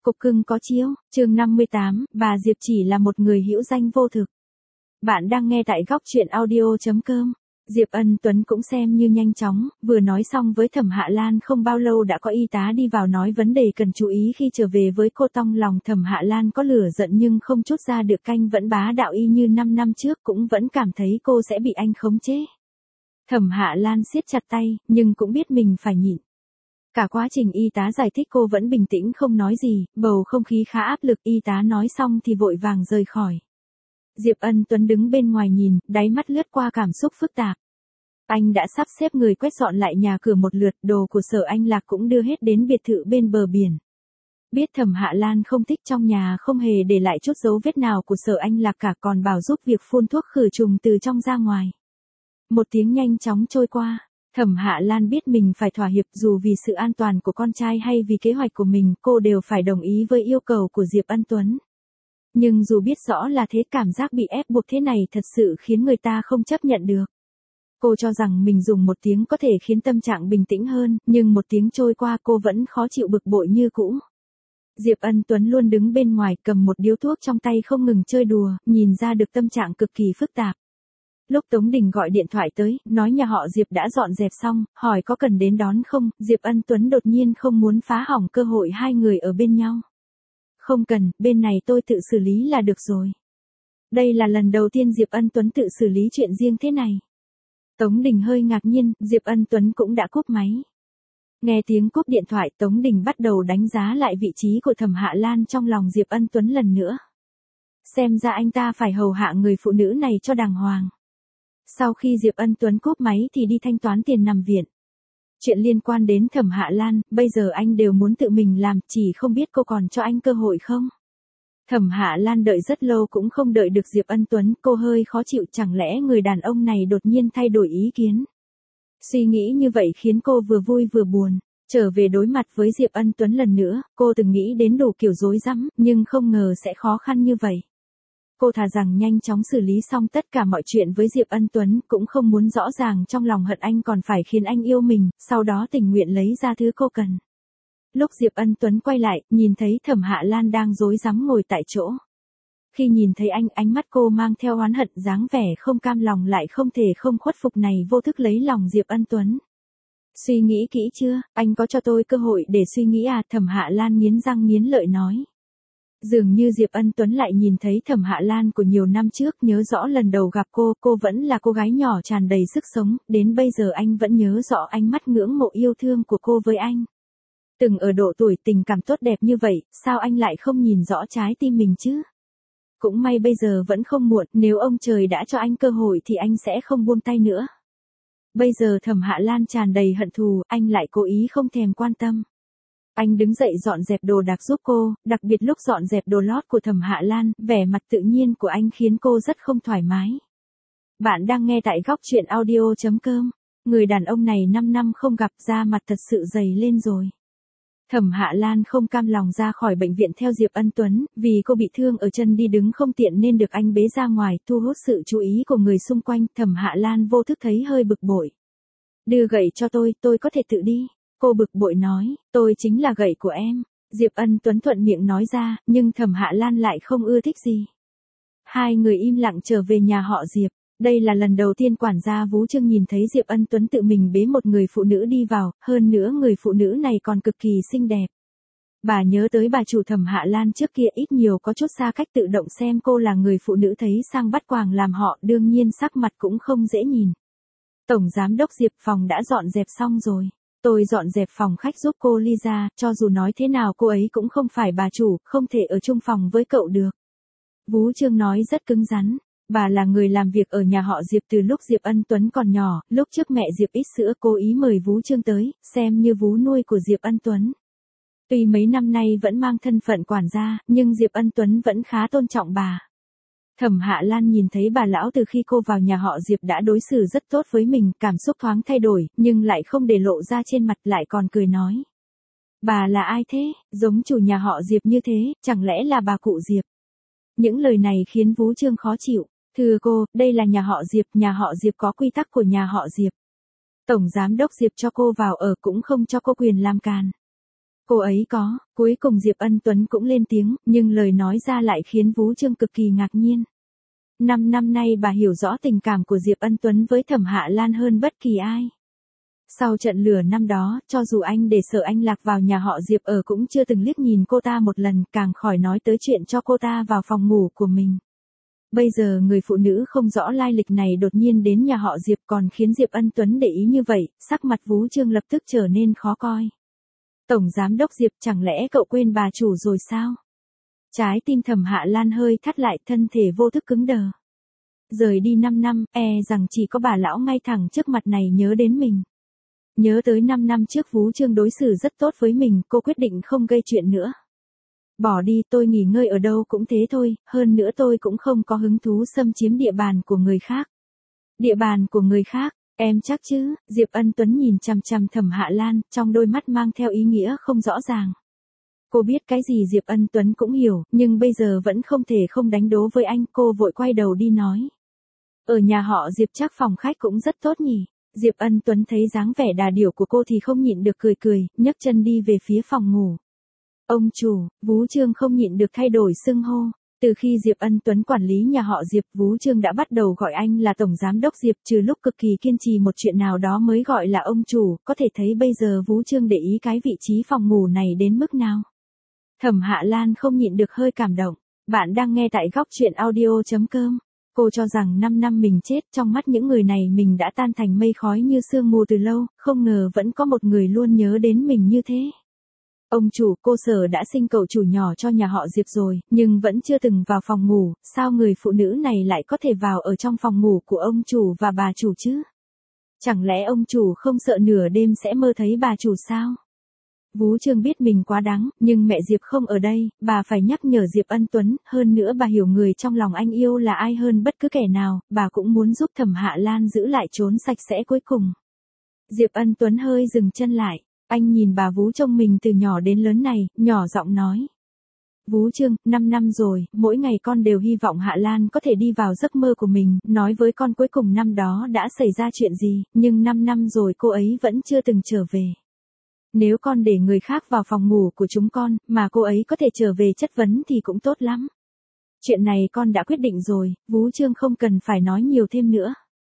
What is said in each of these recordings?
Cục cưng có chiếu, chương 58, bà Diệp chỉ là một người hữu danh vô thực. Bạn đang nghe tại góc truyện audio.com. Diệp Ân Tuấn cũng xem như nhanh chóng, vừa nói xong với Thẩm Hạ Lan không bao lâu đã có y tá đi vào nói vấn đề cần chú ý khi trở về với cô. Trong lòng Thẩm Hạ Lan có lửa giận nhưng không chút ra được canh vẫn bá đạo y như 5 năm trước, cũng vẫn cảm thấy cô sẽ bị anh khống chế. Thẩm Hạ Lan siết chặt tay, nhưng cũng biết mình phải nhịn. Cả quá trình y tá giải thích cô vẫn bình tĩnh không nói gì, bầu không khí khá áp lực. Y tá nói xong thì vội vàng rời khỏi. Diệp Ân Tuấn đứng bên ngoài nhìn, đáy mắt lướt qua cảm xúc phức tạp. Anh đã sắp xếp người quét dọn lại nhà cửa một lượt, đồ của Sở Anh Lạc cũng đưa hết đến biệt thự bên bờ biển. Biết Thẩm Hạ Lan không thích, trong nhà không hề để lại chút dấu vết nào của Sở Anh Lạc cả, còn bảo giúp việc phun thuốc khử trùng từ trong ra ngoài. Một tiếng nhanh chóng trôi qua. Thẩm Hạ Lan biết mình phải thỏa hiệp, dù vì sự an toàn của con trai hay vì kế hoạch của mình, cô đều phải đồng ý với yêu cầu của Diệp Ân Tuấn. Nhưng dù biết rõ là thế, cảm giác bị ép buộc thế này thật sự khiến người ta không chấp nhận được. Cô cho rằng mình dùng một tiếng có thể khiến tâm trạng bình tĩnh hơn, nhưng một tiếng trôi qua cô vẫn khó chịu bực bội như cũ. Diệp Ân Tuấn luôn đứng bên ngoài cầm một điếu thuốc trong tay không ngừng chơi đùa, nhìn ra được tâm trạng cực kỳ phức tạp. Lúc Tống Đình gọi điện thoại tới, nói nhà họ Diệp đã dọn dẹp xong, hỏi có cần đến đón không, Diệp Ân Tuấn đột nhiên không muốn phá hỏng cơ hội hai người ở bên nhau. Không cần, bên này tôi tự xử lý là được rồi. Đây là lần đầu tiên Diệp Ân Tuấn tự xử lý chuyện riêng thế này. Tống Đình hơi ngạc nhiên, Diệp Ân Tuấn cũng đã cúp máy. Nghe tiếng cúp điện thoại, Tống Đình bắt đầu đánh giá lại vị trí của Thẩm Hạ Lan trong lòng Diệp Ân Tuấn lần nữa. Xem ra anh ta phải hầu hạ người phụ nữ này cho đàng hoàng. Sau khi Diệp Ân Tuấn cúp máy thì đi thanh toán tiền nằm viện. Chuyện liên quan đến Thẩm Hạ Lan, bây giờ anh đều muốn tự mình làm, chỉ không biết cô còn cho anh cơ hội không? Thẩm Hạ Lan đợi rất lâu cũng không đợi được Diệp Ân Tuấn, cô hơi khó chịu, chẳng lẽ người đàn ông này đột nhiên thay đổi ý kiến? Suy nghĩ như vậy khiến cô vừa vui vừa buồn. Trở về đối mặt với Diệp Ân Tuấn lần nữa, cô từng nghĩ đến đủ kiểu rối rắm, nhưng không ngờ sẽ khó khăn như vậy. Cô thà rằng nhanh chóng xử lý xong tất cả mọi chuyện với Diệp Ân Tuấn, cũng không muốn rõ ràng trong lòng hận anh còn phải khiến anh yêu mình, sau đó tình nguyện lấy ra thứ cô cần. Lúc Diệp Ân Tuấn quay lại, nhìn thấy Thẩm Hạ Lan đang rối rắm ngồi tại chỗ. Khi nhìn thấy anh, ánh mắt cô mang theo oán hận, dáng vẻ không cam lòng lại không thể không khuất phục này vô thức lấy lòng Diệp Ân Tuấn. Suy nghĩ kỹ chưa, anh có cho tôi cơ hội để suy nghĩ à? Thẩm Hạ Lan nghiến răng nghiến lợi nói. Dường như Diệp Ân Tuấn lại nhìn thấy Thẩm Hạ Lan của nhiều năm trước, nhớ rõ lần đầu gặp cô vẫn là cô gái nhỏ tràn đầy sức sống, đến bây giờ anh vẫn nhớ rõ ánh mắt ngưỡng mộ yêu thương của cô với anh. Từng ở độ tuổi tình cảm tốt đẹp như vậy, sao anh lại không nhìn rõ trái tim mình chứ? Cũng may bây giờ vẫn không muộn, nếu ông trời đã cho anh cơ hội thì anh sẽ không buông tay nữa. Bây giờ Thẩm Hạ Lan tràn đầy hận thù, anh lại cố ý không thèm quan tâm. Anh đứng dậy dọn dẹp đồ đạc giúp cô, đặc biệt lúc dọn dẹp đồ lót của Thẩm Hạ Lan, vẻ mặt tự nhiên của anh khiến cô rất không thoải mái. Bạn đang nghe tại góc truyện audio.com. Người đàn ông này 5 năm không gặp, da mặt thật sự dày lên rồi. Thẩm Hạ Lan không cam lòng ra khỏi bệnh viện theo Diệp Ân Tuấn, vì cô bị thương ở chân đi đứng không tiện nên được anh bế ra ngoài, thu hút sự chú ý của người xung quanh. Thẩm Hạ Lan vô thức thấy hơi bực bội. Đưa gậy cho tôi có thể tự đi. Cô bực bội nói, tôi chính là gậy của em. Diệp Ân Tuấn thuận miệng nói ra, nhưng Thẩm Hạ Lan lại không ưa thích gì. Hai người im lặng trở về nhà họ Diệp. Đây là lần đầu tiên quản gia Vú Trương nhìn thấy Diệp Ân Tuấn tự mình bế một người phụ nữ đi vào, hơn nữa người phụ nữ này còn cực kỳ xinh đẹp. Bà nhớ tới bà chủ Thẩm Hạ Lan trước kia ít nhiều có chút xa cách, tự động xem cô là người phụ nữ thấy sang bắt quàng làm họ, đương nhiên sắc mặt cũng không dễ nhìn. Tổng giám đốc Diệp, phòng đã dọn dẹp xong rồi. Tôi dọn dẹp phòng khách giúp cô Lisa, cho dù nói thế nào cô ấy cũng không phải bà chủ, không thể ở chung phòng với cậu được. Vú Trương nói rất cứng rắn. Bà là người làm việc ở nhà họ Diệp từ lúc Diệp Ân Tuấn còn nhỏ, lúc trước mẹ Diệp ít sữa cố ý mời Vú Trương tới, xem như vú nuôi của Diệp Ân Tuấn. Tuy mấy năm nay vẫn mang thân phận quản gia, nhưng Diệp Ân Tuấn vẫn khá tôn trọng bà. Thẩm Hạ Lan nhìn thấy bà lão từ khi cô vào nhà họ Diệp đã đối xử rất tốt với mình, cảm xúc thoáng thay đổi, nhưng lại không để lộ ra trên mặt, lại còn cười nói. Bà là ai thế, giống chủ nhà họ Diệp như thế, chẳng lẽ là bà cụ Diệp? Những lời này khiến Vú Trương khó chịu. Thưa cô, đây là nhà họ Diệp có quy tắc của nhà họ Diệp. Tổng giám đốc Diệp cho cô vào ở cũng không cho cô quyền làm càn. Cô ấy có, cuối cùng Diệp Ân Tuấn cũng lên tiếng, nhưng lời nói ra lại khiến Vú Trương cực kỳ ngạc nhiên. 5 năm nay bà hiểu rõ tình cảm của Diệp Ân Tuấn với Thẩm Hạ Lan hơn bất kỳ ai. Sau trận lửa năm đó, cho dù anh để sợ anh lạc vào nhà họ Diệp ở cũng chưa từng liếc nhìn cô ta một lần, càng khỏi nói tới chuyện cho cô ta vào phòng ngủ của mình. Bây giờ người phụ nữ không rõ lai lịch này đột nhiên đến nhà họ Diệp còn khiến Diệp Ân Tuấn để ý như vậy, sắc mặt Vú Trương lập tức trở nên khó coi. Tổng giám đốc Diệp, chẳng lẽ cậu quên bà chủ rồi sao? Trái tim Thẩm Hạ Lan hơi thắt lại, thân thể vô thức cứng đờ. Rời đi 5 năm, rằng chỉ có bà lão ngay thẳng trước mặt này nhớ đến mình. Nhớ tới 5 năm trước Vú Trương đối xử rất tốt với mình, cô quyết định không gây chuyện nữa. Bỏ đi, tôi nghỉ ngơi ở đâu cũng thế thôi, hơn nữa tôi cũng không có hứng thú xâm chiếm địa bàn của người khác. Địa bàn của người khác, em chắc chứ? Diệp Ân Tuấn nhìn chằm chằm Thẩm Hạ Lan, trong đôi mắt mang theo ý nghĩa không rõ ràng. Cô biết cái gì Diệp Ân Tuấn cũng hiểu, nhưng bây giờ vẫn không thể không đánh đố với anh, cô vội quay đầu đi nói. Ở nhà họ Diệp chắc phòng khách cũng rất tốt nhỉ? Diệp Ân Tuấn thấy dáng vẻ đà điểu của cô thì không nhịn được cười, nhấc chân đi về phía phòng ngủ. Ông chủ, Vú Trương không nhịn được thay đổi xưng hô. Từ khi Diệp Ân Tuấn quản lý nhà họ Diệp, Vú Trương đã bắt đầu gọi anh là Tổng Giám đốc Diệp, trừ lúc cực kỳ kiên trì một chuyện nào đó mới gọi là ông chủ, có thể thấy bây giờ Vú Trương để ý cái vị trí phòng ngủ này đến mức nào. Thẩm Hạ Lan không nhịn được hơi cảm động. Bạn đang nghe tại góc truyện audio.com. Cô cho rằng 5 năm mình chết, trong mắt những người này mình đã tan thành mây khói như sương mù từ lâu, không ngờ vẫn có một người luôn nhớ đến mình như thế. Ông chủ, cô Sở đã sinh cậu chủ nhỏ cho nhà họ Diệp rồi, nhưng vẫn chưa từng vào phòng ngủ, sao người phụ nữ này lại có thể vào ở trong phòng ngủ của ông chủ và bà chủ chứ? Chẳng lẽ ông chủ không sợ nửa đêm sẽ mơ thấy bà chủ sao? Vú Trương biết mình quá đáng, nhưng mẹ Diệp không ở đây, bà phải nhắc nhở Diệp Ân Tuấn, hơn nữa bà hiểu người trong lòng anh yêu là ai hơn bất cứ kẻ nào, bà cũng muốn giúp Thẩm Hạ Lan giữ lại trốn sạch sẽ cuối cùng. Diệp Ân Tuấn hơi dừng chân lại, anh nhìn bà Vú trông mình từ nhỏ đến lớn này, nhỏ giọng nói. Vú Trương, 5 năm rồi, mỗi ngày con đều hy vọng Hạ Lan có thể đi vào giấc mơ của mình, nói với con cuối cùng năm đó đã xảy ra chuyện gì, nhưng 5 năm rồi cô ấy vẫn chưa từng trở về. Nếu con để người khác vào phòng ngủ của chúng con, mà cô ấy có thể trở về chất vấn thì cũng tốt lắm. Chuyện này con đã quyết định rồi, Vú Trương không cần phải nói nhiều thêm nữa.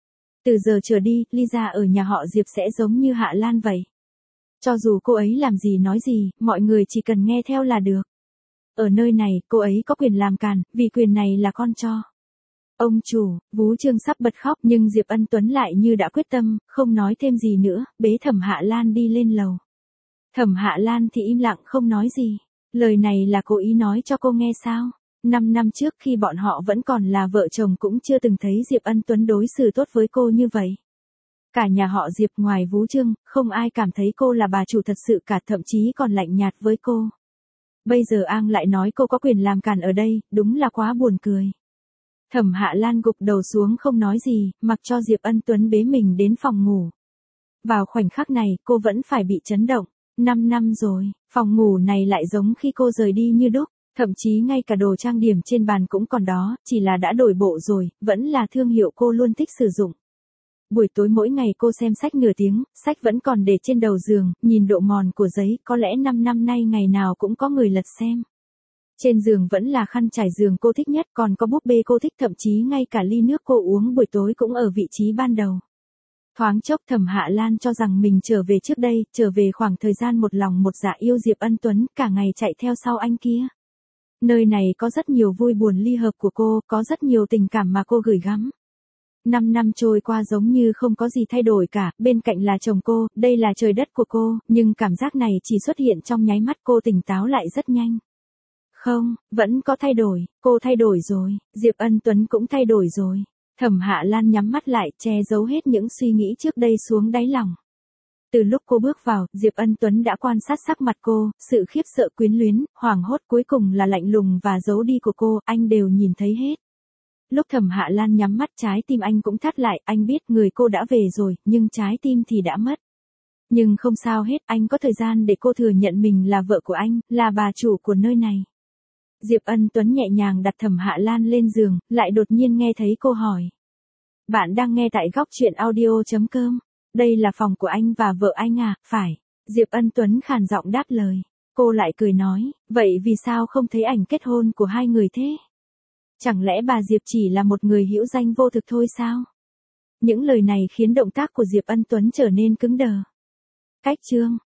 Từ giờ trở đi, Lisa ở nhà họ Diệp sẽ giống như Hạ Lan vậy. Cho dù cô ấy làm gì nói gì, mọi người chỉ cần nghe theo là được. Ở nơi này, cô ấy có quyền làm càn, vì quyền này là con cho. Ông chủ, Vú Trương sắp bật khóc nhưng Diệp Ân Tuấn lại như đã quyết tâm, không nói thêm gì nữa, bế Thẩm Hạ Lan đi lên lầu. Thẩm Hạ Lan thì im lặng không nói gì. Lời này là cố ý nói cho cô nghe sao? 5 năm trước khi bọn họ vẫn còn là vợ chồng cũng chưa từng thấy Diệp Ân Tuấn đối xử tốt với cô như vậy. Cả nhà họ Diệp ngoài Vú Trương, không ai cảm thấy cô là bà chủ thật sự cả, thậm chí còn lạnh nhạt với cô. Bây giờ Ang lại nói cô có quyền làm càn ở đây, đúng là quá buồn cười. Thẩm Hạ Lan gục đầu xuống không nói gì, mặc cho Diệp Ân Tuấn bế mình đến phòng ngủ. Vào khoảnh khắc này, cô vẫn phải bị chấn động. 5 năm rồi, phòng ngủ này lại giống khi cô rời đi như đúc, thậm chí ngay cả đồ trang điểm trên bàn cũng còn đó, chỉ là đã đổi bộ rồi, vẫn là thương hiệu cô luôn thích sử dụng. Buổi tối mỗi ngày cô xem sách nửa tiếng, sách vẫn còn để trên đầu giường, nhìn độ mòn của giấy, có lẽ 5 năm nay ngày nào cũng có người lật xem. Trên giường vẫn là khăn trải giường cô thích nhất, còn có búp bê cô thích, thậm chí ngay cả ly nước cô uống buổi tối cũng ở vị trí ban đầu. Thoáng chốc Thẩm Hạ Lan cho rằng mình trở về trước đây, trở về khoảng thời gian một lòng một dạ yêu Diệp Ân Tuấn, cả ngày chạy theo sau anh kia. Nơi này có rất nhiều vui buồn ly hợp của cô, có rất nhiều tình cảm mà cô gửi gắm. 5 năm trôi qua giống như không có gì thay đổi cả, bên cạnh là chồng cô, đây là trời đất của cô, nhưng cảm giác này chỉ xuất hiện trong nháy mắt, cô tỉnh táo lại rất nhanh. Không, vẫn có thay đổi, cô thay đổi rồi, Diệp Ân Tuấn cũng thay đổi rồi. Thẩm Hạ Lan nhắm mắt lại, che giấu hết những suy nghĩ trước đây xuống đáy lòng. Từ lúc cô bước vào, Diệp Ân Tuấn đã quan sát sắc mặt cô, sự khiếp sợ quyến luyến, hoảng hốt cuối cùng là lạnh lùng và giấu đi của cô, anh đều nhìn thấy hết. Lúc Thẩm Hạ Lan nhắm mắt trái tim anh cũng thắt lại, anh biết người cô đã về rồi, nhưng trái tim thì đã mất. Nhưng không sao hết, anh có thời gian để cô thừa nhận mình là vợ của anh, là bà chủ của nơi này. Diệp Ân Tuấn nhẹ nhàng đặt Thẩm Hạ Lan lên giường, lại đột nhiên nghe thấy cô hỏi. Bạn đang nghe tại góc truyện audio.com. Đây là phòng của anh và vợ anh à, phải. Diệp Ân Tuấn khàn giọng đáp lời. Cô lại cười nói, vậy vì sao không thấy ảnh kết hôn của hai người thế? Chẳng lẽ bà Diệp chỉ là một người hữu danh vô thực thôi sao? Những lời này khiến động tác của Diệp Ân Tuấn trở nên cứng đờ. Cách chương